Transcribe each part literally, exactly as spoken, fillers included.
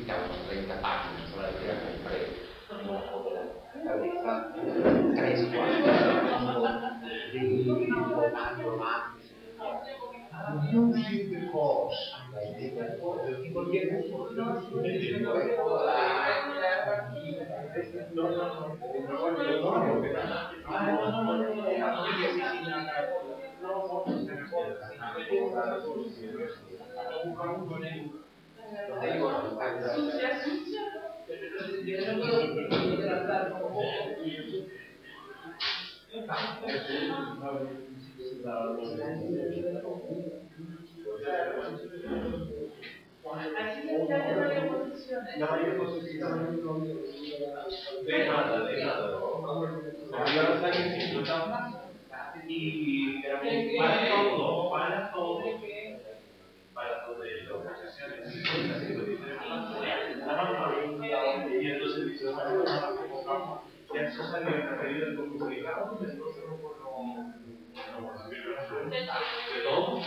escrita unos treinta páginas, solamente la compré un ojo de la cabeza, tres, cuatro, de formando más. Using the course, la idea del course, el tipo viene por luego la no, no, no, Así que ya no hay posiciones. No hay posiciones. De nada, de nada. Había los años cincuenta y era muy para todo, para todo, para todo de las organizaciones. Y entonces dice, ya eso salió en la medida del comunicado, entonces no de todo.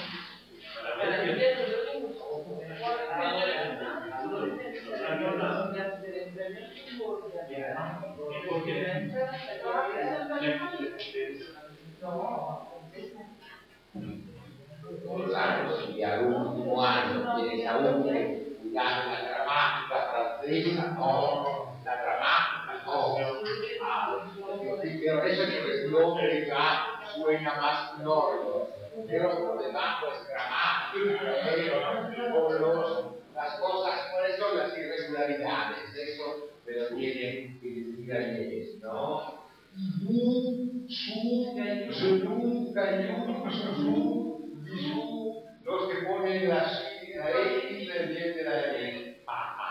Claro, si al último año tienes aún que cuidar la gramática francesa, no, la gramática, no. Ah, pero eso es expresión que ya suena más nórdico. Pero por debajo es gramática, eh, por los, las cosas, cuáles son las irregularidades, eso me lo tienen que decir ayer, ¿no? Vous, su, je, nous, caillou, su, bisou, los que ponen la X viene la E.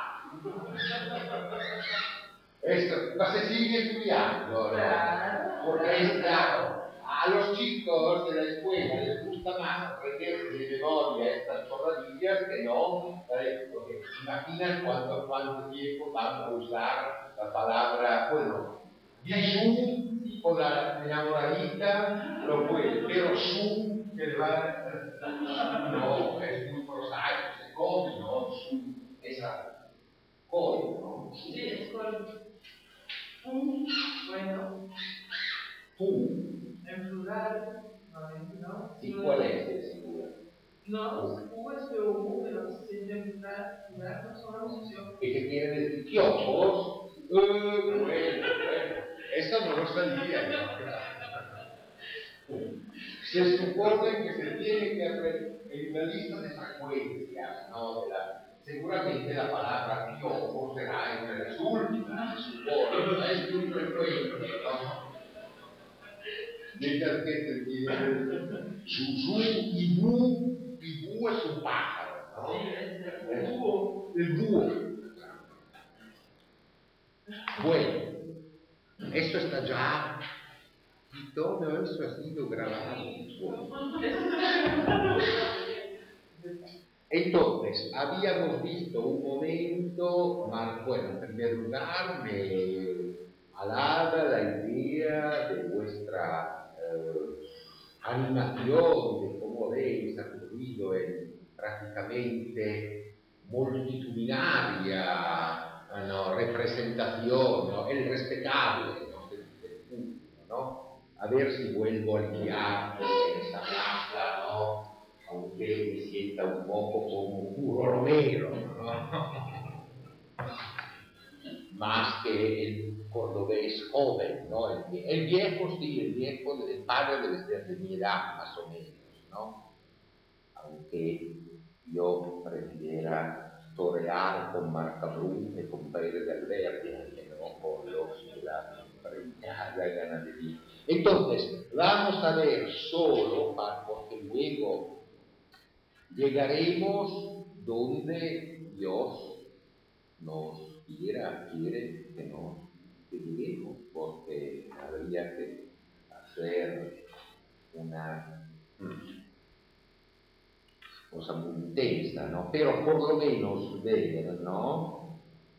Esto, ma se sigue estudiando, ¿no? Porque es claro, a los chicos de la escuela les gusta más aprenderse de memoria estas chorradillas que no, ¿eh? Porque imaginan cuánto, cuánto tiempo van a usar la palabra, bueno, bisú o la enamoradita lo puede, pero su que va, no, es muy prosaico, se come, ¿no? Su, esa col, ¿no? Sí, es col. Bueno. Fu. En plural, ¿no? ¿Y cuál es el singular? No, U es de U, pero si es en plural, plural no son una posición. ¿Y qué quiere decir? ¿Kioscos? Uh, bueno, bueno. Eso no lo sabía yo. Se supone que se tiene que aprender en una lista de frecuencias, ¿no? De la, seguramente la palabra kiosco será entre las últimas, se supone, no es muy frecuente, ¿no? Mientras que se tiene Susu, Ibú, Ibú es un pájaro, ¿no? Sí, es el búho. El búho. Bueno, esto está ya y todo eso ha sido grabado. Entonces, habíamos visto un momento, más, bueno, en primer lugar, me alaba la idea de vuestra eh, animación, de cómo habéis acudido en prácticamente multitudinaria no, representación, ¿no? El respetable, ¿no? del, del público, ¿no? A ver si vuelvo al guiar en esta plaza, ¿no? Aunque me sienta un poco como puro Romero, ¿no? Más que el cordobés joven, ¿no? El, el viejo, sí, el viejo, el padre debe ser de mi edad, más o menos, ¿no? Aunque yo prefiera torear con marcabrú y con Pérez del Verde, que no con los de la preñada ganadería. Entonces, vamos a ver solo, para, porque luego llegaremos donde Dios nos quiera, quiere que nos que lleguemos, porque habría que hacer una cosa muy intensa, ¿no? Pero por lo menos ver, ¿no?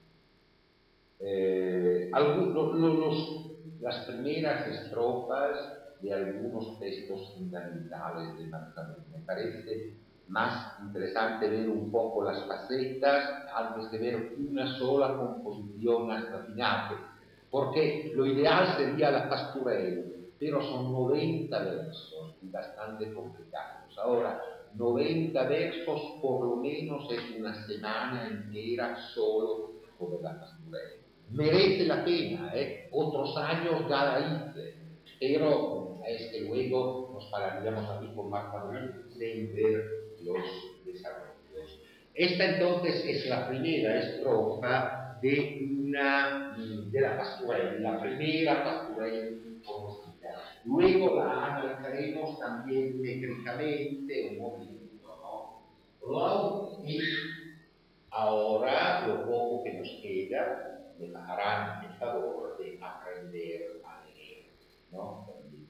Eh, algunos, los, las primeras estrofas de algunos textos fundamentales de Marcano. Me parece más interesante ver un poco las facetas antes de ver una sola composición hasta final, porque lo ideal sería la pastorela, pero son noventa versos y bastante complicados. Ahora, noventa versos por lo menos es una semana entera solo sobre la pastorela. Merece la pena, ¿eh? Otros años ya la hice, pero es que luego nos pararíamos aquí con más Manuel sin ver los desarrollos. Esta entonces es la primera estrofa de una de la pastorela, la primera pastorela conocida. Luego la analizaremos también técnicamente un momento, ¿no? Y ahora lo poco que nos queda me harán el favor de aprender a leer, ¿no?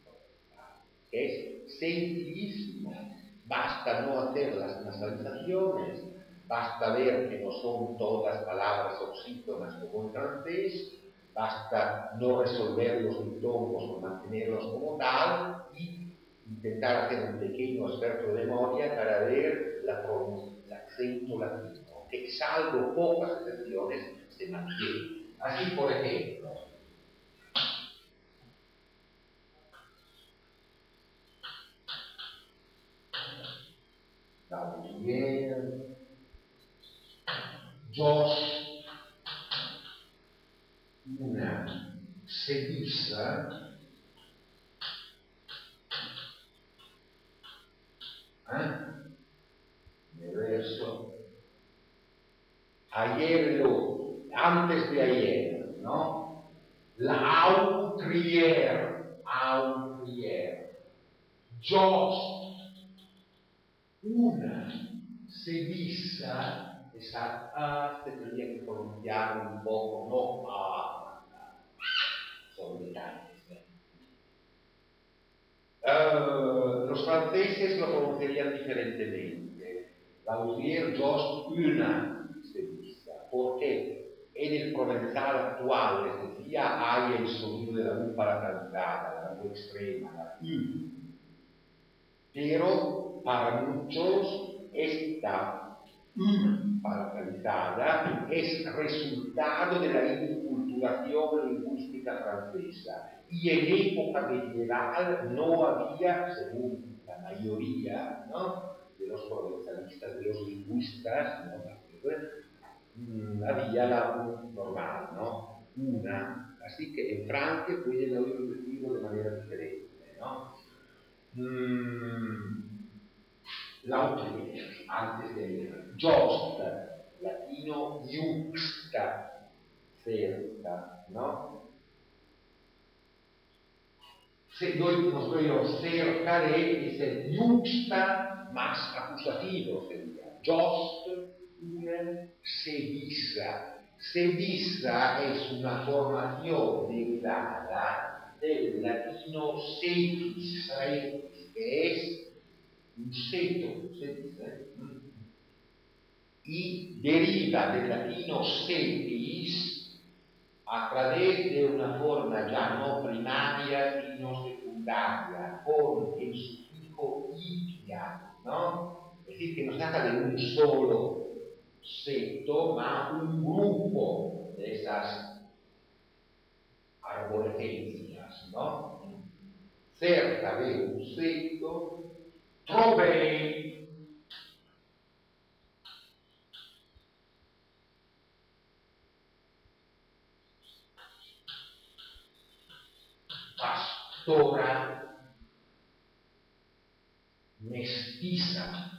Es sencillísimo. Basta no hacer las nasalizaciones, basta ver que no son todas palabras oxítonas como en francés, basta no resolver los diptongos o mantenerlos como tal y intentar hacer un pequeño experto de memoria para ver la pronuncia, el acento latino, que salvo pocas excepciones se mantiene. Así, por ejemplo, Gabriel, Josh, una Sevilla, ¿eh? El verso, ayer lo, antes de ayer, ¿no? La autrier, autrier, Josh, una Sevilla, esa A se tendría que pronunciar un poco, no A, son detalles. ¿eh? Uh, los franceses lo pronunciarían diferentemente. Lautier, Jost, una Sevilla, porque en el provenzal actual, les decía, hay el sonido de la U palatalizada, la U extrema, la U. Pero para muchos esta U palatalizada es resultado de la inculturación lingüística francesa. Y en época medieval no había, según la mayoría, ¿no?, de los provenzalistas, de los lingüistas, ¿no?, mm, había la U normal, ¿no?, una. Así que en Francia pueden oírlo decirlo de manera diferente, ¿no? Mm, L'autrier, antes de Jost, latino juxta, cerca, ¿no? Se doy, nos doy cerca de ese juxta más acusativo, sería Jost, una Sevilla. Sevilla es una formación derivada del latino sevis, que es un seto, se dice, y deriva del latino sepis a través de una forma ya no primaria sino secundaria, con el sufijo ipia, ¿no? Es decir, que no se trata de un solo seto, ma un grupo de esas arborescencias, ¿no? Cerca de un seto, trovei pastora mestiza,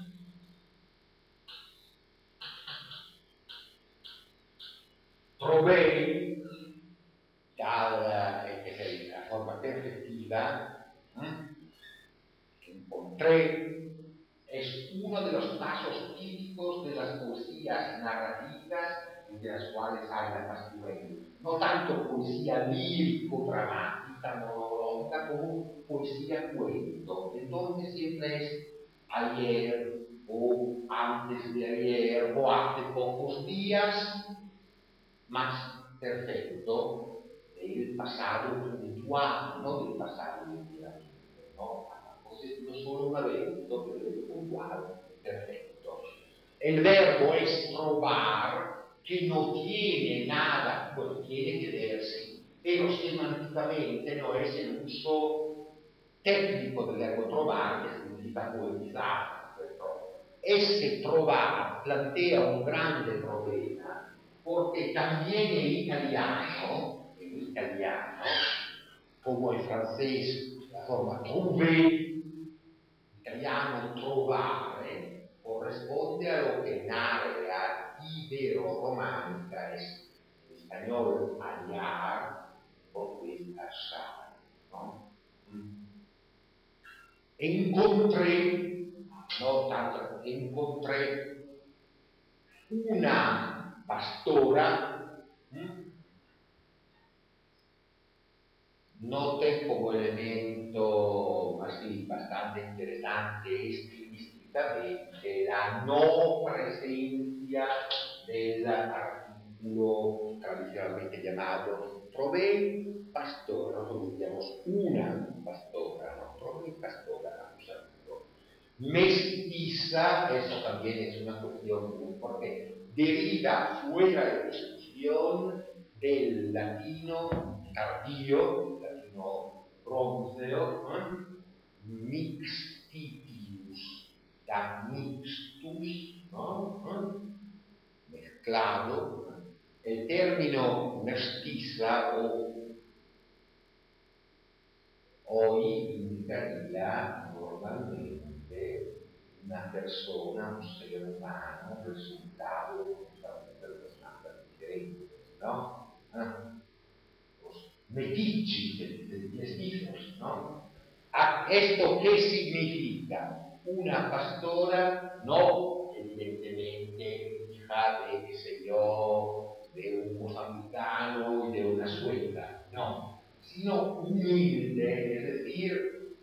trovei dalla eh, la forma perfectiva, ¿eh? Encontré, es uno de los pasos típicos de las poesías narrativas de las cuales hay la pastorela. No tanto poesía lírico-dramática, monológica, como poesía cuento. Entonces siempre es ayer, o antes de ayer, o hace pocos días, más perfecto del pasado puntual, no del pasado literativo, ¿no? Entonces no solo un evento, pero es puntual, perfecto. El verbo es trovar, que no tiene nada, bueno, tiene que verse, pero semánticamente no es el uso técnico del verbo trovar, que significa poetizar. Ese trovar plantea un grande problema, porque también en italiano, en italiano, como en francés, la forma trouver, en italiano trovare, corresponde a lo que en área ibero-románica es en español hallar, portugués achar, ¿no? Encontré, no tanto, encontré una pastora, ¿m? Noten como elemento así bastante interesante estilísticamente la no presencia del artículo tradicionalmente llamado trové pastora, nosotros digamos una pastora, no trové pastora, mestiza, eso también es una cuestión porque deriva fuera de discusión del latino tardío, latino bronzeo, ¿eh? Mixtitius, da mixtus, ¿no? ¿Eh? Mezclado. El término mestiza o hoy indicaría normalmente una persona, un ser humano, resultado de personas diferentes, ¿no? ¿Eh? Los metiches, mestizos, ¿no? ¿A ¿Esto qué significa? Una pastora, no evidentemente hija de, qué sé yo, de un mozambicano y de una sueca, no, sino humilde, es decir,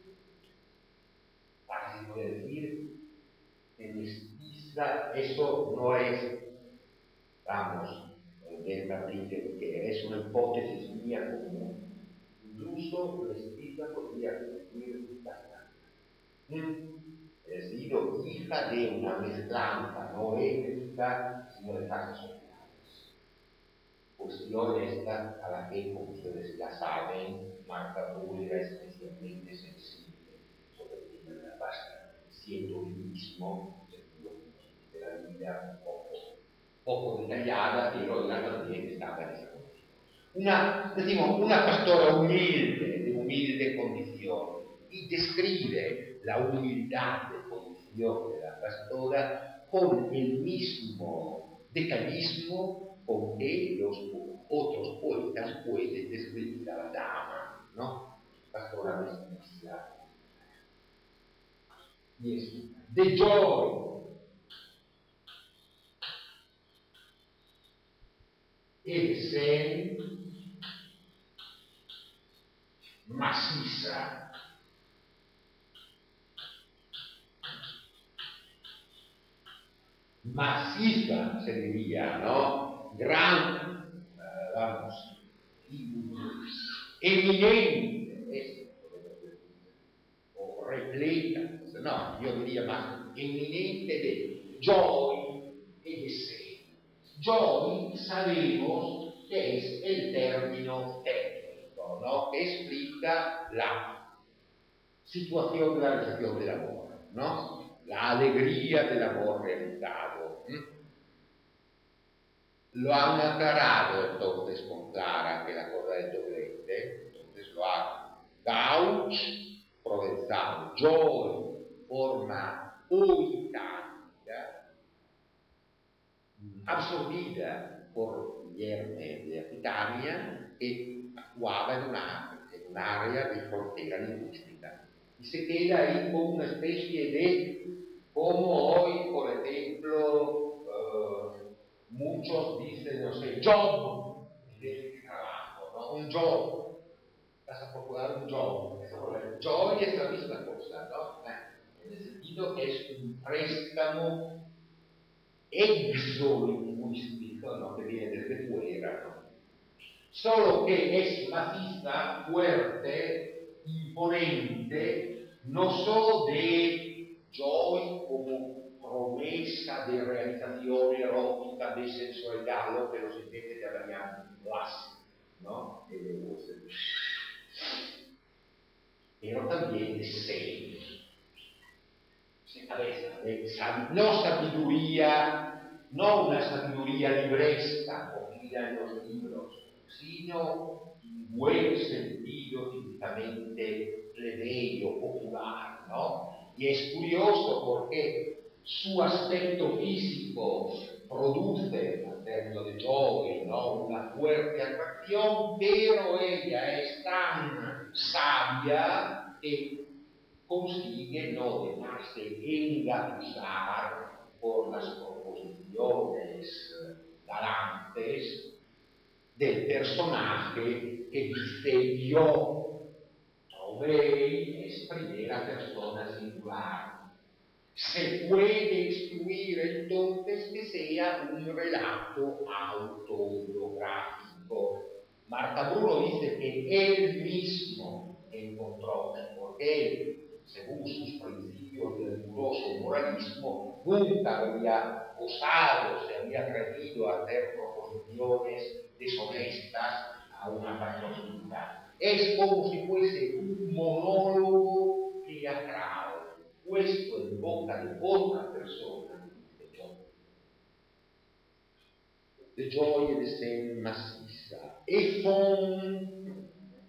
fácil de decir, que mestiza, eso no es, vamos, de Martín que es una hipótesis mía común. Incluso mestiza podría decir bastante. Es decir, hija de una mezclanza, no étnica, sino de casas sociales. Cuestión esta a la que, como ustedes ya saben, Marta Bull era especialmente sensible sobre el tema de la pasta, siendo el mismo de la vida un poco, poco detallada, pero ella también estaba en esa condición. Una, decimos, una pastora humilde, de humilde condición, y describe la humildad de condición de la pastora con el mismo detallismo con que los otros poetas pueden describir a la dama, ¿no? Pastora mestiza. Y es de joy e sen maciza. Maciza se diría, ¿no? Gran, uh, vamos, eminente, o repleta, no, yo diría más eminente de joy e de sé. Joy sabemos que es el término técnico, ¿no? Que explica la situación de la realización del amor, ¿no? La alegría del amor realizado. ¿Mm? Lo han aclarado entonces con Clara, que la cosa del doblete, entonces lo ha gauch, provenzal, joy, forma oitánica, absorbida por Guillermo de Aquitania, que actuaba en, una, en un área de frontera lingüística. Y se queda ahí como una especie de, como hoy, por ejemplo, uh, muchos dicen, no sé, job, de trabajo, ¿no? Un job, vas a procurar un job. Joy es la misma cosa, ¿no? En el sentido que es un préstamo exolingüístico, ¿no? Que viene desde fuera, ¿no? Solo que es maciza, fuerte, imponente, no solo de joy como promessa di realizzazione erotica del senso regalo che lo sentite della mia classe, ¿no? E le voci. Pero también deseo. No sabiduría, no una sabiduría libresta cogida en los libros, sino en buen sentido típicamente plebeyo, popular, ¿no? Y es curioso porque su aspecto físico produce, en términos de Joy, ¿no?, una fuerte atracción, pero ella es tan sabia que consigue no dejarse engatusar por las proposiciones galantes del personaje que dice yo, Obey es primera persona singular. Se puede excluir entonces que sea un relato autobiográfico. Marta Bruno dice que él mismo encontró, porque él, según sus principios del riguroso moralismo, nunca había osado, se había atrevido a hacer proposiciones deshonestas a una patrocinada. Es como si fuese un monólogo teatral, puesto en boca de otra persona, de Joy. De Joy e de Sen maciza. E son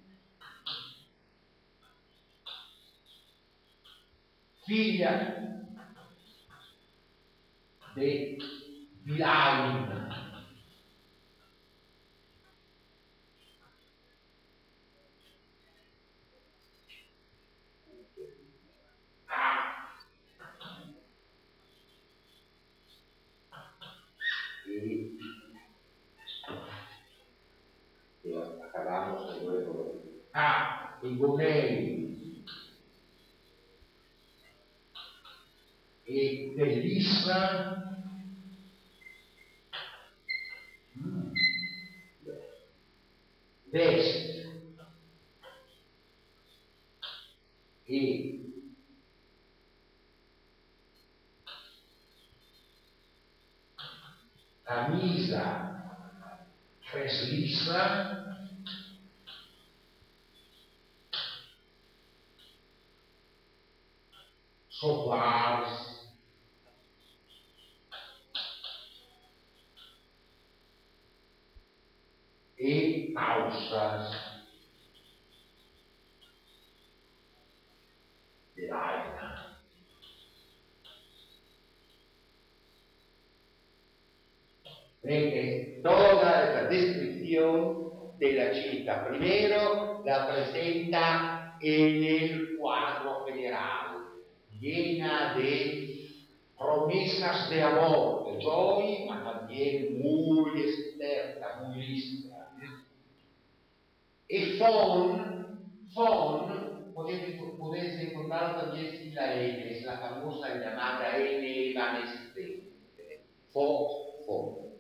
figlia de Vilaina. Y, y acabamos de luego. Ah, y Gonei e Melissa mm, Vest e camisa treslissa soplares e pausas de l'aina. Ven, toda esta descripción de la chica primero la presenta en el cuadro general, llena de promesas de amor de Joy, ma también muy experta, muy lista. Y Fon, Fon, podéis encontrar también sin la N, es la famosa llamada N evanescente. Fon, Fon.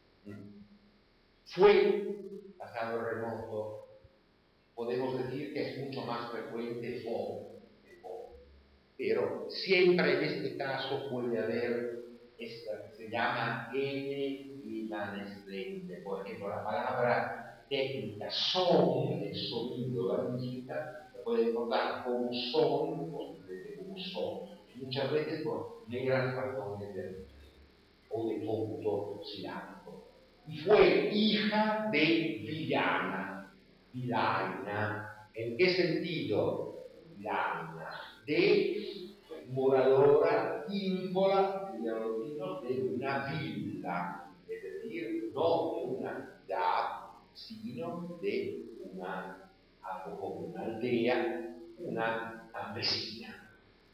Fue, pasado remoto, podemos decir que es mucho más frecuente Fon que Fon. Pero siempre en este caso puede haber esta que se llama N evanescente. Por ejemplo, la palabra técnica son, el sonido, la música, se puede encontrar como son, o como son. Muchas veces por negras razones de, o de punto silábico. Y fue hija de Villana. Villana, ¿en qué sentido? Villana, de moradora ínvola de una villa, es decir, no de una ciudad, sino de una, algo como una aldea, una campesina.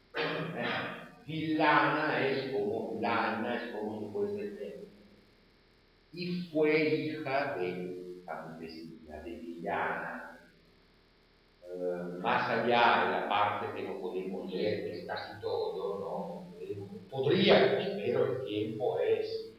Villana es como, lana es como se puede decir. Y fue hija de campesina, de villana. Uh, más allá de la parte que no podemos leer, que es casi todo, ¿no? Eh, podríamos, pero el tiempo es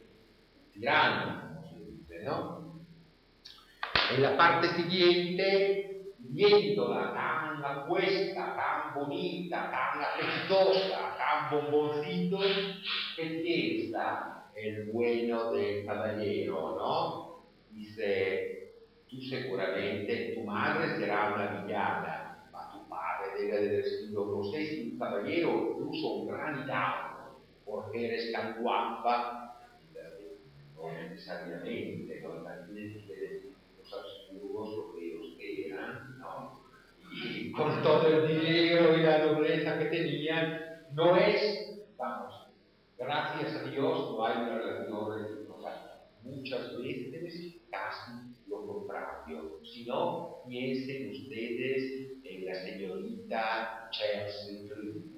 tirano, como se dice, ¿no? En la parte siguiente viéndola tan apuesta, tan bonita, tan apetitosa, tan bomboncito, que piensa el bueno del caballero, ¿no? Dice, tú seguramente, tu madre será una villana, ma tu padre debe haber sido, no sé si un caballero, incluso un gran hidalgo, porque eres tan guapa, no necesariamente, ¿no? También los absurdos feos que eran, ¿no? Y con todo el dinero y la nobleza que tenían, no es, vamos, gracias a Dios no hay una relación recíproca. Muchas veces casi lo contrario. Si no, piensen ustedes en la señorita Chelsea Clinton.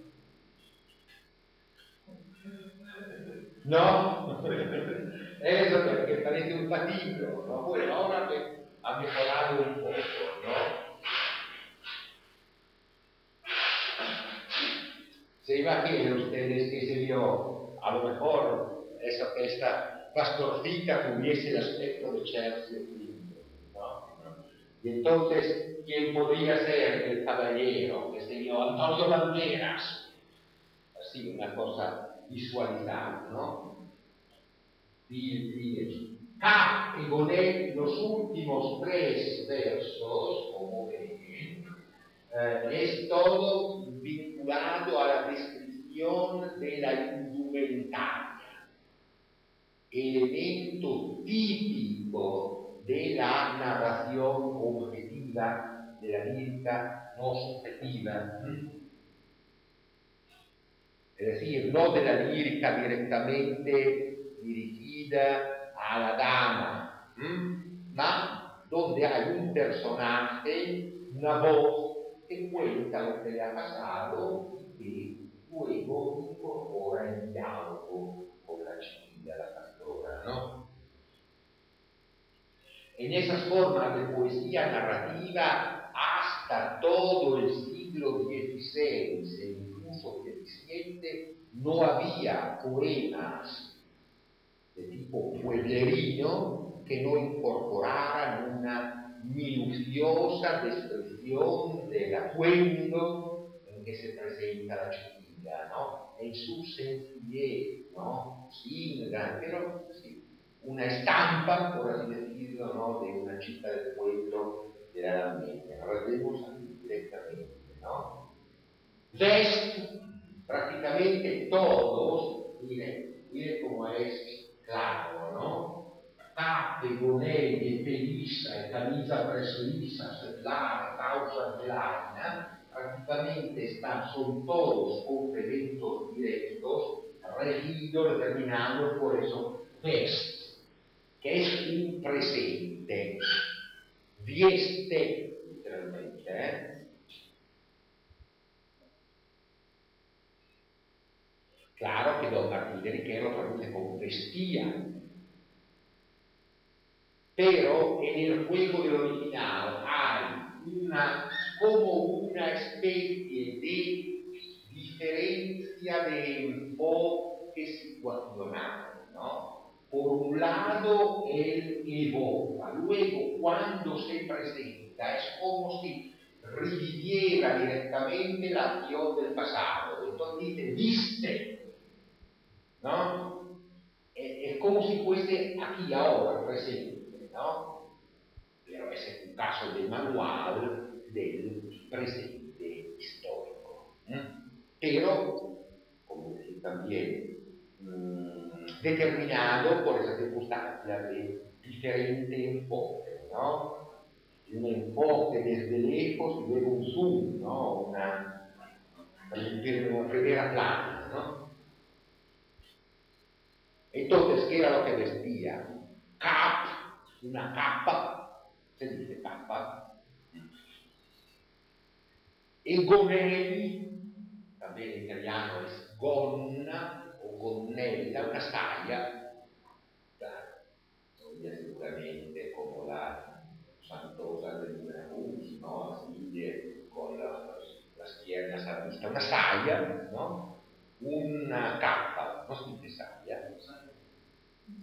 No, eso perché parece un patito, ¿no? Bueno, ahora que ha mejorado un poco, ¿no? Se imaginan ustedes que se vio, a lo mejor, esa, esta pastorcita tuviese el aspecto de Chelsea Clinton, ¿no? Y entonces, ¿quién podría ser el caballero? Que se vio Antonio Banderas. Así, una cosa visualizada, ¿no? K y Gonet, los últimos tres versos, como ven, eh, es todo vinculado a la descripción de la indumentaria, elemento típico de la narración objetiva, de la lírica no subjetiva. Es decir, no de la lírica directamente dirigida a la dama, ¿m? ma donde hay un personaje, una voz que cuenta lo que le ha pasado y que luego incorpora el diálogo con la chiquilla, la pastora, ¿no? En esas formas de poesía narrativa, hasta todo el siglo dieciséis e incluso diecisiete, no había poemas de tipo pueblerino que no incorporaran una minuciosa descripción del atuendo en que se presenta la chiquilla, ¿no? En su sencillez, ¿no? Sin gran, pero sí, una estampa, por así decirlo, ¿no? De una chica del pueblo de la Edad Media. Ahora vemos aquí directamente, ¿no? Vest, prácticamente todos, miren, miren cómo es claro, ¿no? Tappe, gonelle, pelissa e camisa preslisa, sedlare, causa de lana, prácticamente están, son todos complementos directos, regidos, determinados por eso, vest, que es un presente, vieste, literalmente, ¿eh? Claro que Don Martín de Riquet lo traduce como vestía, pero en el juego del original hay una, como una especie de diferencia de enfoque situacional, ¿no? Por un lado, él evoca, luego cuando se presenta es como si reviviera directamente la acción del pasado. Entonces dice, viste, ¿no? Es, es como si fuese aquí ahora, presente, ¿no? Pero ese es un caso del manual del presente histórico. ¿eh? Pero, como decir también, mmm, determinado por esa circunstancia de diferente enfoque, ¿no? Un enfoque desde lejos y luego un zoom, ¿no? Una, una primera plana, ¿no? Entonces, ¿qué era lo que vestía? Cap, una capa, se dice capa. E gonelli, también en italiano es gonna o gonnella, una saglia, claro, seguramente como la santosa del Veracruz, ¿no? Así, con las, las piernas a vista, una saglia, ¿no? Una capa, no si dice saglia,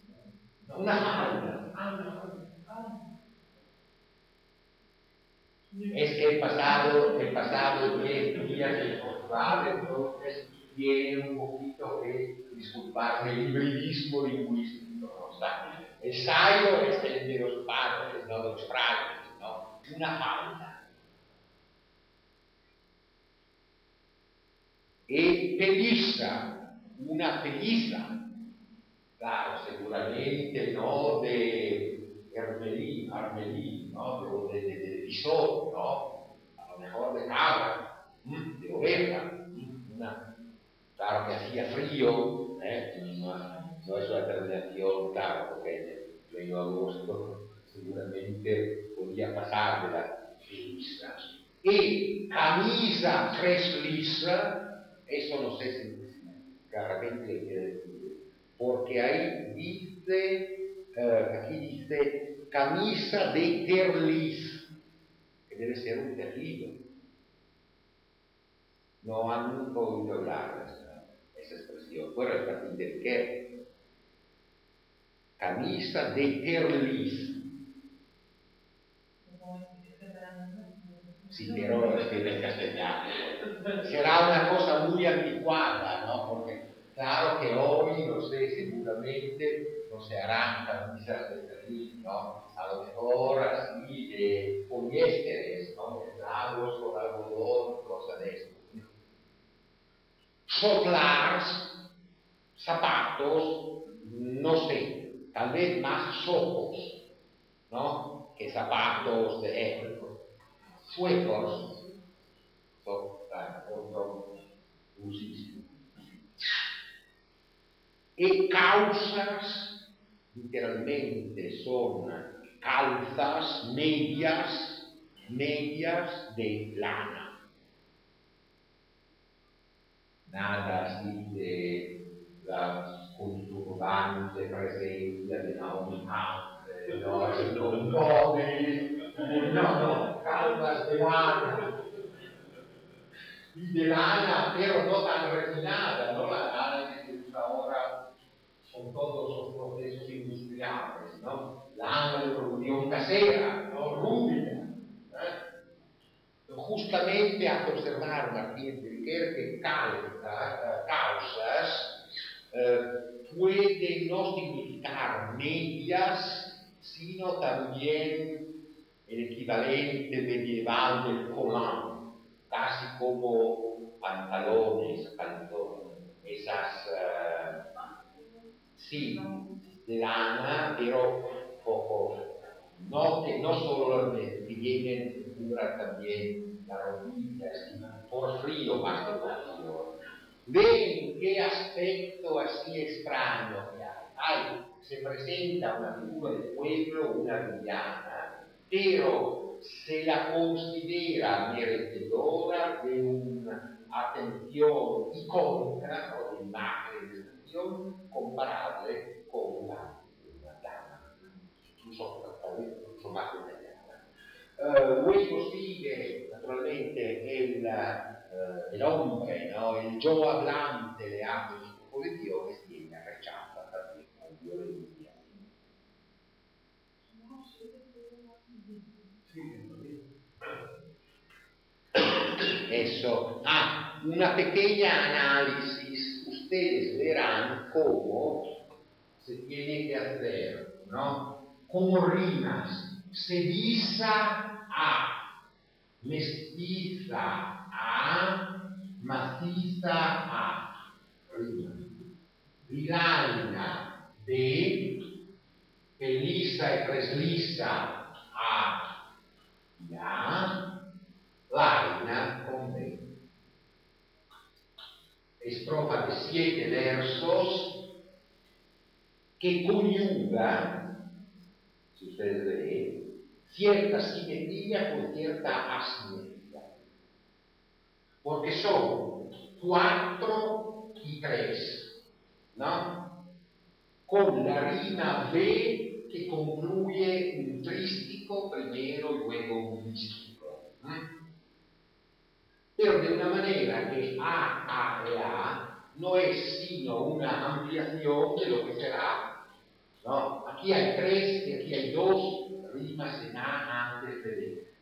una falda, ah, una falda, es que el pasado, el pasado diez días es Portugal, entonces tiene un poquito que disculparme el hibridismo lingüístico, ¿no? O sea, el saio es el de los padres, no de los frailes, ¿no? Una falda. E peliza, una peliza, claro, seguramente no de Hermelín, Armelín, ¿no? De, de, de visor, ¿no? A lo mejor de cabra, de oveja, una, claro que hacía frío, ¿eh? no, no es una terminación, claro, porque en el pleno agosto seguramente podía pasar de la peliza. Y camisa tres lisa, eso no sé si claramente quiere decir, porque ahí dice, uh, aquí dice camisa de terliz, que debe ser un terlido. No han nunca oído hablar de esa, esa expresión. Bueno, es para entender qué. Camisa de terliz. Sí, pero es que en castellano. Será una cosa muy anticuada, ¿no? Porque claro que hoy, no sé, seguramente no se harán camisas de terliz, ¿no? A lo mejor así de poliésteres, ¿no? Mezclados con algodón, cosas de eso. Soplars, zapatos, no sé, tal vez más socos, ¿no? Que zapatos de época. Suecos, son otro usillo. E causas, literalmente son calzas, medias, medias de lana. Nada así de la conturbante presencia de Naomi Campbell, no, no, un po' di, no, no, calzas de lana. Y de lana, pero no tan refinada, ¿no? La lana que se usa ahora son todos los procesos industriales, ¿no? Lana de producción casera, ¿no? Rúbrica. ¿eh? Justamente hace observar Martín Riquer que calza, causas eh, puede no significar medias, sino también el equivalente medieval del colán, casi como pantalones, pantalones, esas, uh, sí, de lana, pero poco, no, que no solo que tienen cura también la rodilla, sino por frío más que por frío. Ven qué aspecto así extraño que hay. Hay, se presenta una figura del pueblo, una villana, pero se la considera merecedora de una atención icónica o de imagen de atención comparable con la, una dama, incluso, incluso más detallada. Uh, luego sigue naturalmente el, uh, el hombre, ¿no? El yo hablante le hace sus proposiciones y ella rechaza también con violencia. Eso. Ah, una pequeña análisis. Ustedes verán cómo se tiene que hacer, ¿no? Como rimas. Se visa a, mestiza a, maciza a. Rima. Rilaina de, pelisa e preslisa a, ya, laina con B. Estrofa de siete versos que conyuga, si ustedes ven, cierta simetría con cierta asimetría. Porque son cuatro y tres, ¿no? Con la rima B que concluye un trístico primero y luego un místico. ¿eh? Pero de una manera que A, A e A no es sino una ampliación de lo que será. ¿no? Aquí hay tres y aquí hay dos rimas en A antes de B.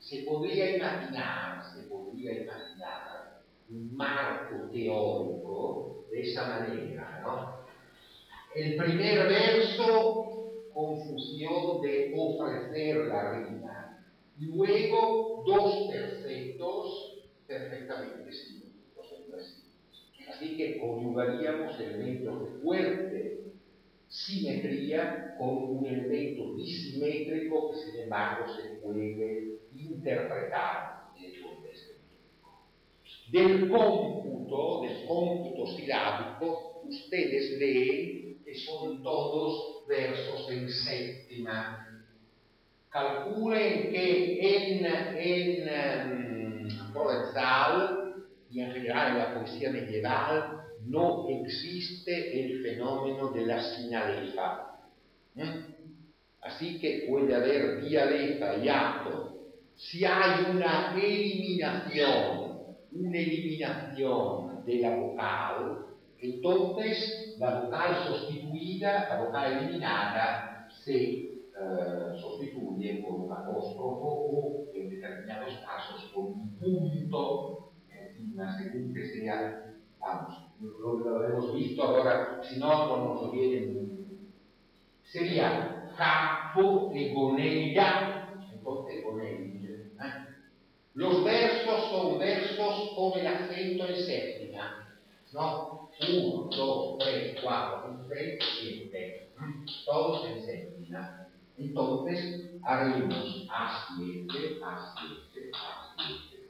se podría imaginar, se podría imaginar un marco teórico de esa manera, ¿no? El primer verso, confusión de ofrecer la rima, y luego dos tercetos perfectamente simétricos entre sí. Así que conjugaríamos elementos de fuerte simetría con un elemento disimétrico que sin embargo se puede interpretar en el contexto. Del cómputo, del cómputo silábico, ustedes leen que son todos versos en séptima. Calculen que en, en um, Provenzal y en general en la poesía medieval no existe el fenómeno de la sinalefa. ¿Mm? Así que puede haber dialefa y acto. Si hay una eliminación, una eliminación de la vocal, entonces la vocal sustituida, la vocal eliminada, se Uh, sustituye por un apóstrofo o, en determinados casos, por un punto encima, según que sea, vamos, lo, lo hemos visto ahora, si no, no nos lo vienen. Sería capo e gonella, entonces gonella. ¿eh? Los versos son versos con el acento en séptima, ¿no? Uno, dos, tres, cuatro, cinco, seis, siete, todos en séptima. Entonces haremos A siete, A siete, A siete.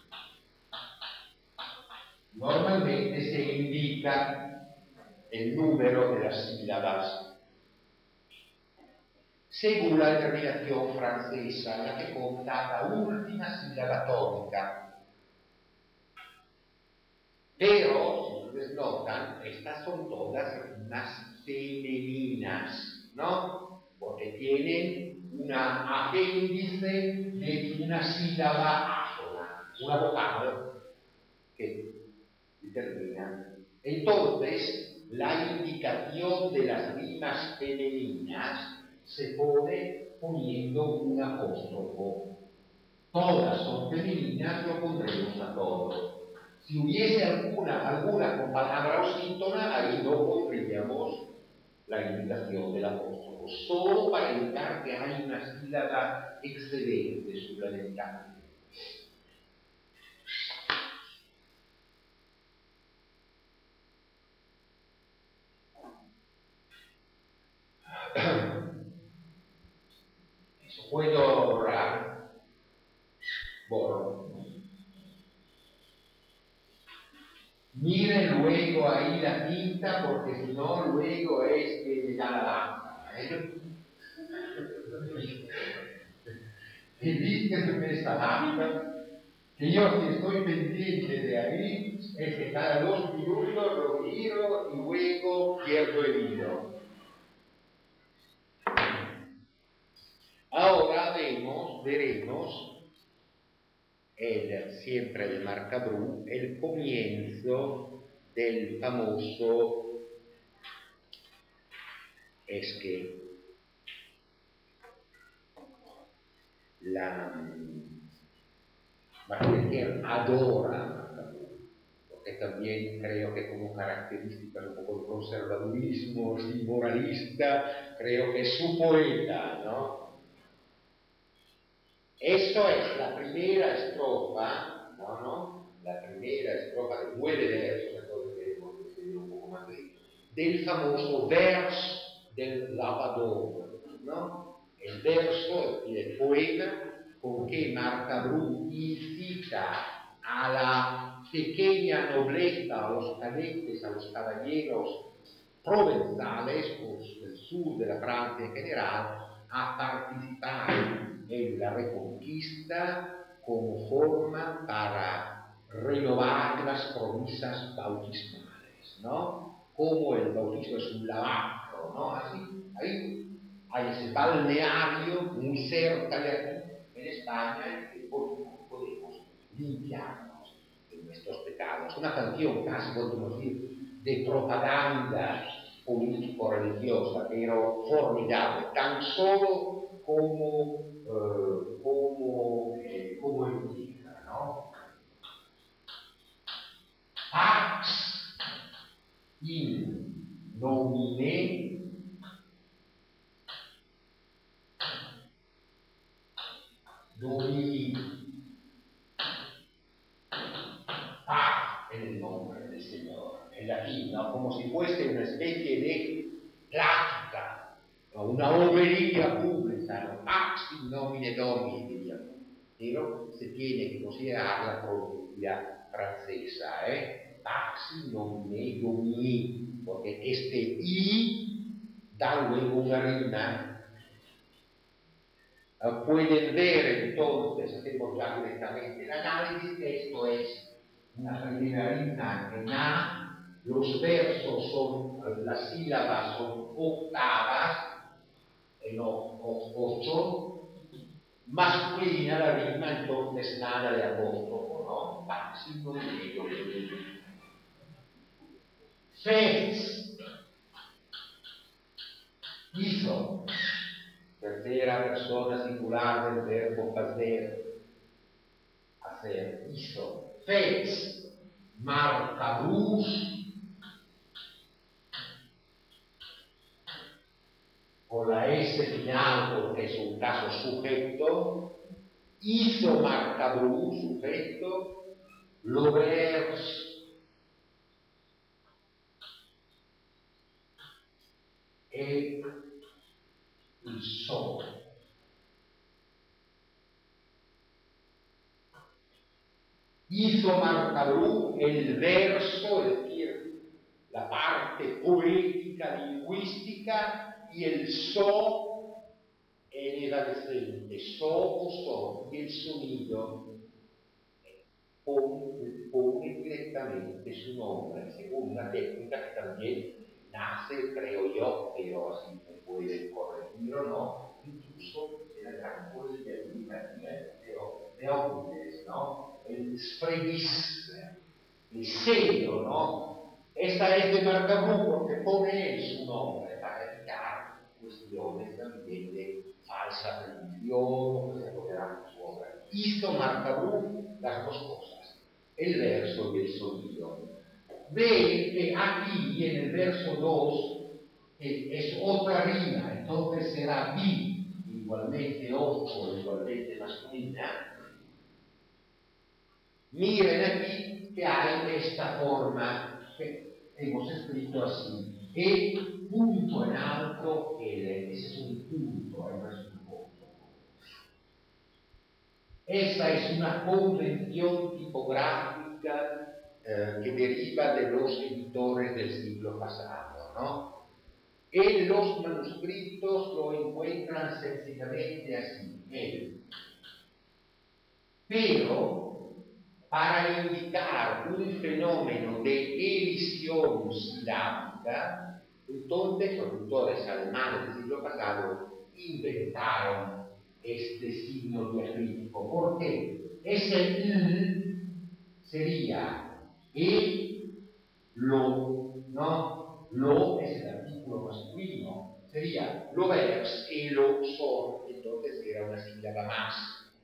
Normalmente se indica el número de las sílabas según la determinación francesa, la que conta la última sílaba tónica. Pero, si ustedes notan, estas son todas rimas femeninas, ¿no? Porque tienen una apéndice de una sílaba ásona, una vocal que determina. Entonces, la indicación de las rimas femeninas se pone poniendo un apóstrofo. Todas son femeninas, lo pondremos a todos. Si hubiese alguna, alguna con palabra osítona, ahí no pondríamos la indicación del apóstrofo, solo para indicar que hay una sílaba excedente suplementaria. Eso puedo borrar. Borro. Miren luego ahí la tinta, porque si no, luego es que me da la lámpara. ¿eh? Y viste esta lámpara, que yo si estoy pendiente de ahí, es que cada dos minutos lo miro y luego pierdo el hilo. Ahora vemos, veremos el, siempre de Marcabru, el comienzo del famoso es que la Marqueter adora Marcabru, porque también creo que como característica un poco de conservadurismo y moralista, creo que es su poeta, ¿no? Eso es la primera estrofa, ¿no? ¿no? La primera estrofa de nueve versos, entonces veremos que se ve un poco más de, del famoso vers del lavador, ¿no? El verso, el poema con que Marcabru incita a la pequeña nobleza, a los cadetes, a los caballeros provenzales, pues, del sur de la Francia en general, a participar en la reconquista como forma para renovar las promesas bautismales, ¿no? Como el bautismo es un lavacro, ¿no? Así, ahí hay ese balneario muy cerca de aquí, en España, en que podemos limpiarnos de nuestros pecados. Una canción casi, podemos decir, de propaganda político-religiosa, pero formidable, tan solo como, eh, como eh, cómo empieza, ¿no? Pax in nomine Domini. Pax en el nombre del Señor, en latín, ¿no? Como si fuese una especie de plática, ¿no? Una homería pública, ¿no? Pax in nomine Domini, diríamos. Pero se tiene que considerar la pronuncia francesa, ¿eh? Pax in nomine Domini, porque este I da luego una rima. Uh, pueden ver entonces, hacemos ya directamente el análisis, que esto es una primera rima en A, los versos son, las sílabas son octavas, eh, no, ocho, masculina la rima, entonces nada de apóstrofo, ¿no? Pax in nomine Domini. Fez, hizo, tercera persona singular del verbo fazer, hacer, hizo. Fez, marcabus, con la S final porque es un caso sujeto, hizo marcabus, sujeto, lovers, e il so. Hizo marcabru el verso, es decir, la parte poética, lingüística, y el so el evanescente, so o son, y el sonido pone, pone directamente su nombre, según una técnica que también nace, creo yo, pero así me pueden corregir o no, incluso en la gran poesía educativa de Euclides, ¿no? El sfregis, el sello, ¿no? Esta es de Marcabru porque pone él su nombre para evitar cuestiones también de falsa religión, que se apoderan de su obra. Hizo Marcabru las dos cosas, el verso y el sonido. Ve que aquí en el verso dos eh, es otra rima, entonces será bi, igualmente ocho, igualmente masculina. Miren aquí que hay esta forma que hemos escrito así: E punto en alto L, ese es un punto, no es un punto. Esta es una convención tipográfica eh, que deriva de los editores del siglo pasado, ¿no? En los manuscritos lo encuentran sencillamente así, L. Pero para indicar un fenómeno de elisión silábica, entonces los autores alemanes del siglo pasado inventaron este signo diacrítico. ¿Por qué? Ese I sería E, lo, ¿no? Lo es el artículo masculino, sería lo vers e lo son, entonces era una sílaba más.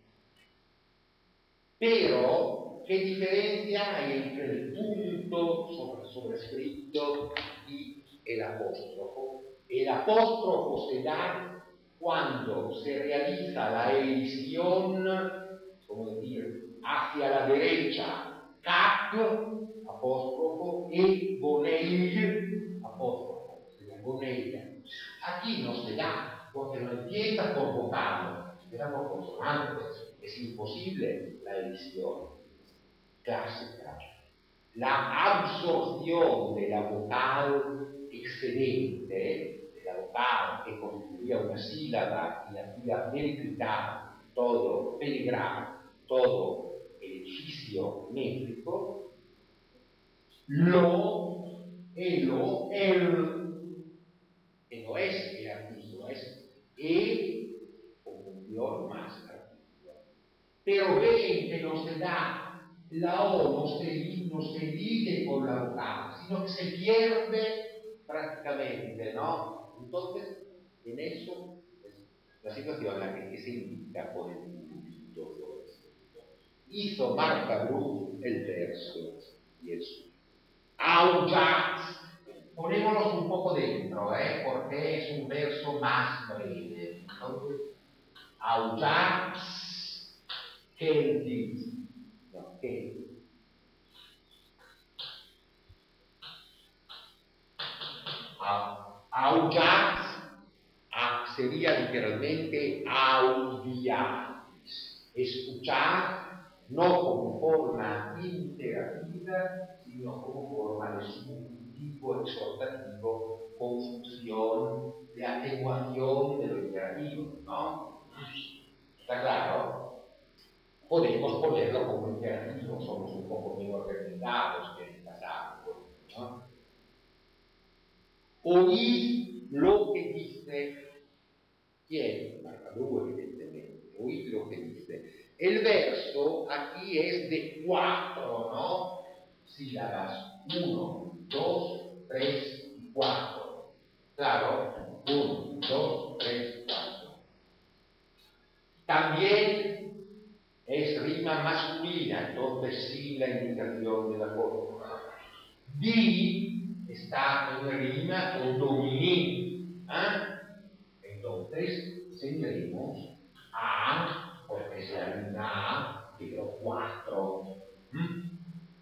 Pero, ¿qué diferencia hay entre el punto sobre, sobrescrito y el apóstrofo? El apóstrofo se da cuando se realiza la elisión, como decir, hacia la derecha, cap, apóstrofo, y goneil, apóstrofo, sería goneil. Aquí no se da, porque no empieza por vocal, empieza por consonantes. Es imposible la elisión clásica. La absorción de la vocal excedente, de la vocal que constituía una sílaba y hacía periclitar todo, peligrar todo el edificio métrico, lo, elo, el, que no es el artículo, es el, conjunción más artículo. Pero ven que no se da, la O no se, no se divide con la vocal, sino que se pierde prácticamente, ¿no? Entonces, en eso es la situación en la que se indica por el todo esto. hizo Marta Bruch el verso y el suyo. Augias, ponémonos un poco dentro, ¿eh? Porque es un verso más breve. Augias, que dice, no, que augias sería literalmente audiatis, escuchar no como forma interactiva, sino como forma de subjuntivo exhortativo, construcción de atenuación de lo interactivo, ¿no? ¿Está claro? Podemos ponerlo como interactivo, somos un poco menos recomendados que en el pasado, ¿no? Oíd lo que dice. ¿Quién? Marta Bruch, evidentemente. Oíd lo que dice. El verso aquí es de cuatro, ¿no? Sílabas. Uno, dos, tres y cuatro. Claro. Uno, dos, tres, cuatro. También es rima masculina, entonces sin la indicación de la forma. Di está en rima con dominí. ¿Eh? Entonces, tendremos A, porque es la rima A, pero cuatro. ¿Mm?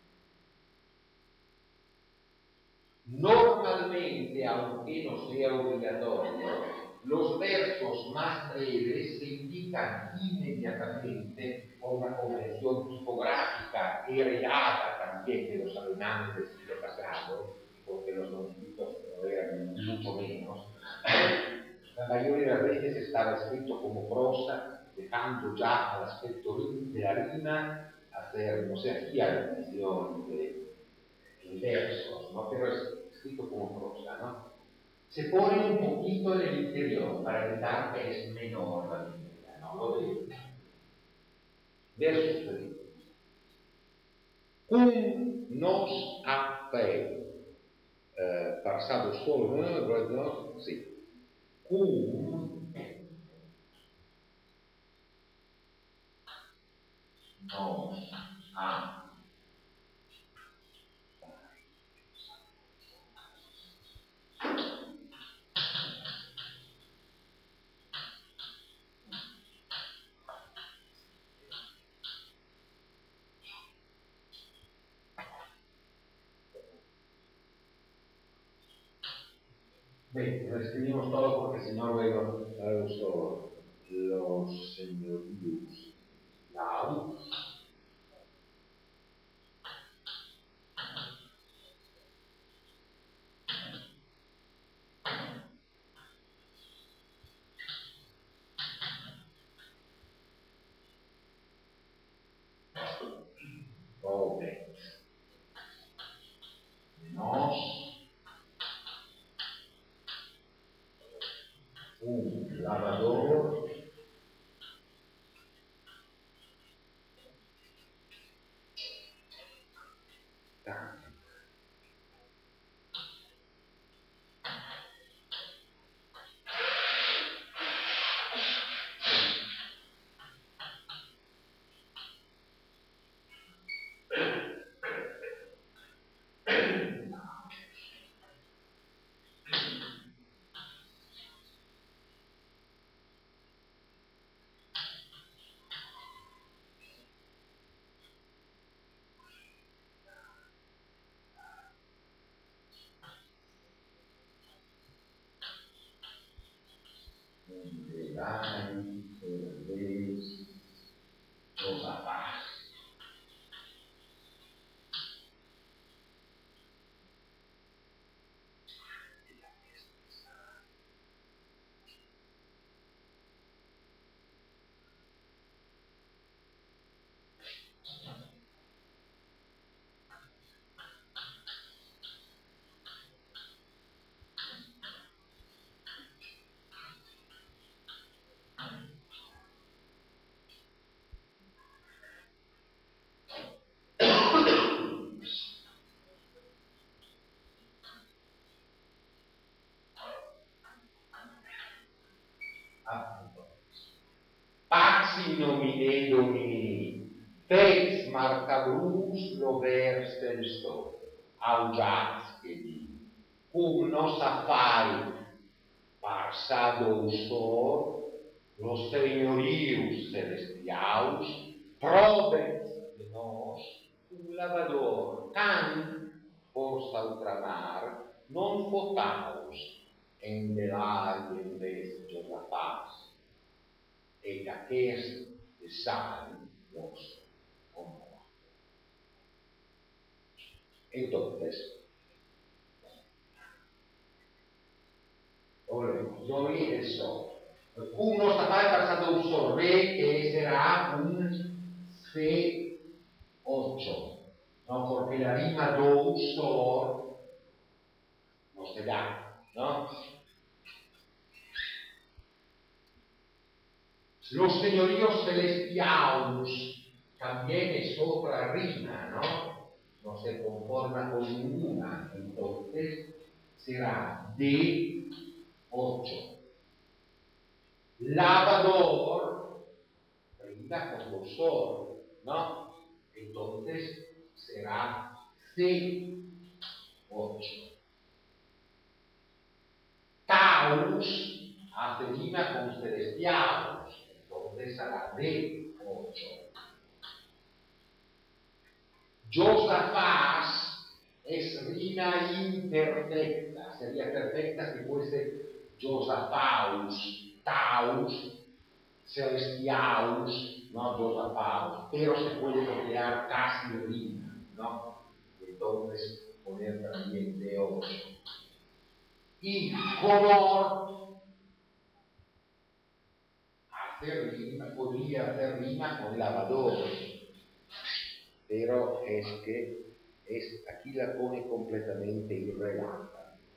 Normalmente, aunque no sea obligatorio, los versos más breves se indican inmediatamente con una convención tipográfica heredada también de los alemanes del siglo pasado, porque los manuscritos no eran mucho menos. La mayoría de las veces estaba escrito como prosa, dejando ya al aspecto de la rima hacer, no sé, hacía la edición de, de versos, ¿no? Pero es escrito como prosa, ¿no? Se pone un poquito en el interior para evitar que es menor la línea, ¿no? Lo veo. Verso tres. Cum nos apel, eh, pasado solo, ¿no? ¿No? Sí. Cum nos apel. Bien, lo escribimos todo porque si no luego uso los señoríos. Now. Robert. Nos. Un lavador. Delay, cerveza, los apás. Pax in nomine Domini. Fex marcabrus lo verstensto, aujats che di, cum nos affai, parsado usor, los seniorius celestiaus, probet de nos, un lavador, tan, posta ultramar, non fotaus, en delai en vez Josafats, et aquest de san nos honor. Entonces, volvemos, noi eso, cum nos affai parsado usor, ve que será un C ocho, ¿no? Porque la rima do usor no se da, ¿no? Los señoríos celestiaus también es otra rima, ¿no? No se conforma con ninguna, entonces será D ocho. Lavador, rima con usor, ¿no? Entonces será C ocho. Taus hace rima con celestiaus, entonces será D ocho. Josafás es rima imperfecta, sería perfecta si fuese Josafaus, Taus, Celestiaus, no Josafaus, pero se puede crear casi rima, ¿no? Entonces poner también D ocho. Y color hace rima, podría hacer rima con lavador, pero es que es, aquí la pone completamente irrelevante.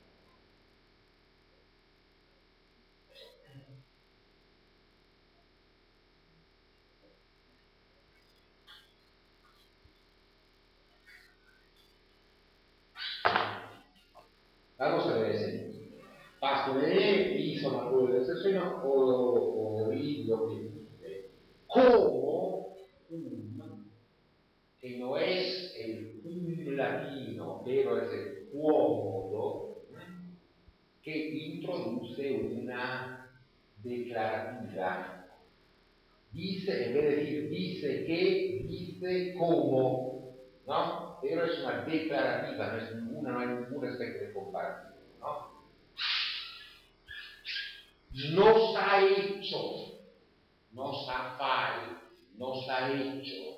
Vamos a ver ese. Basta vedere insomma quello dell'esercizio o lo que dice como un, que no es el un latino, pero es el cómodo, que introduce una declarativa. Dice, en vez de decir dice que, dice como, ¿no? Pero es una declarativa, no es ninguna, no hay ningún aspecto de comparativo, ¿no? Nos ha hecho, nos ha fai, nos ha hecho,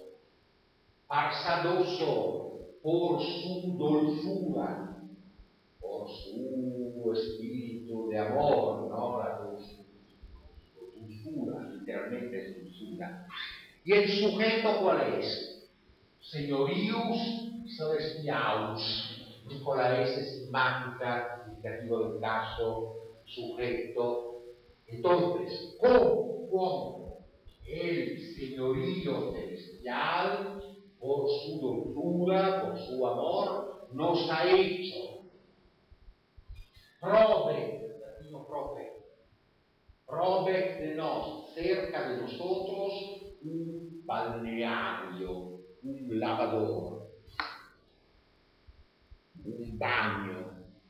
parsadoso por su dulzura, por su espíritu de amor, ¿no? La dulzura, literalmente es dulzura. ¿Y el sujeto cuál es? Señorius celestiaus, con la S sistemática, indicativo del caso, sujeto. Entonces, ¿cómo? ¿Cómo? El señorío celestial, por su dulzura, por su amor, nos ha hecho. Prove, latino prove, prove de nos, cerca de nosotros, un balneario, un lavador, un bagno.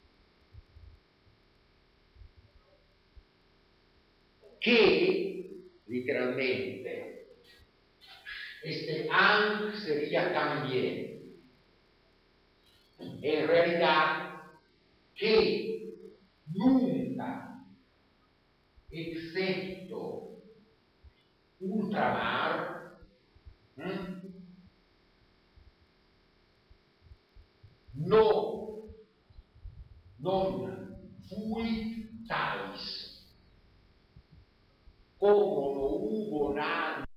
Que, literalmente, este ang sería también, en realidad, que nunca, excepto ultramar, ¿eh? no, non fuit talis, como no hubo nada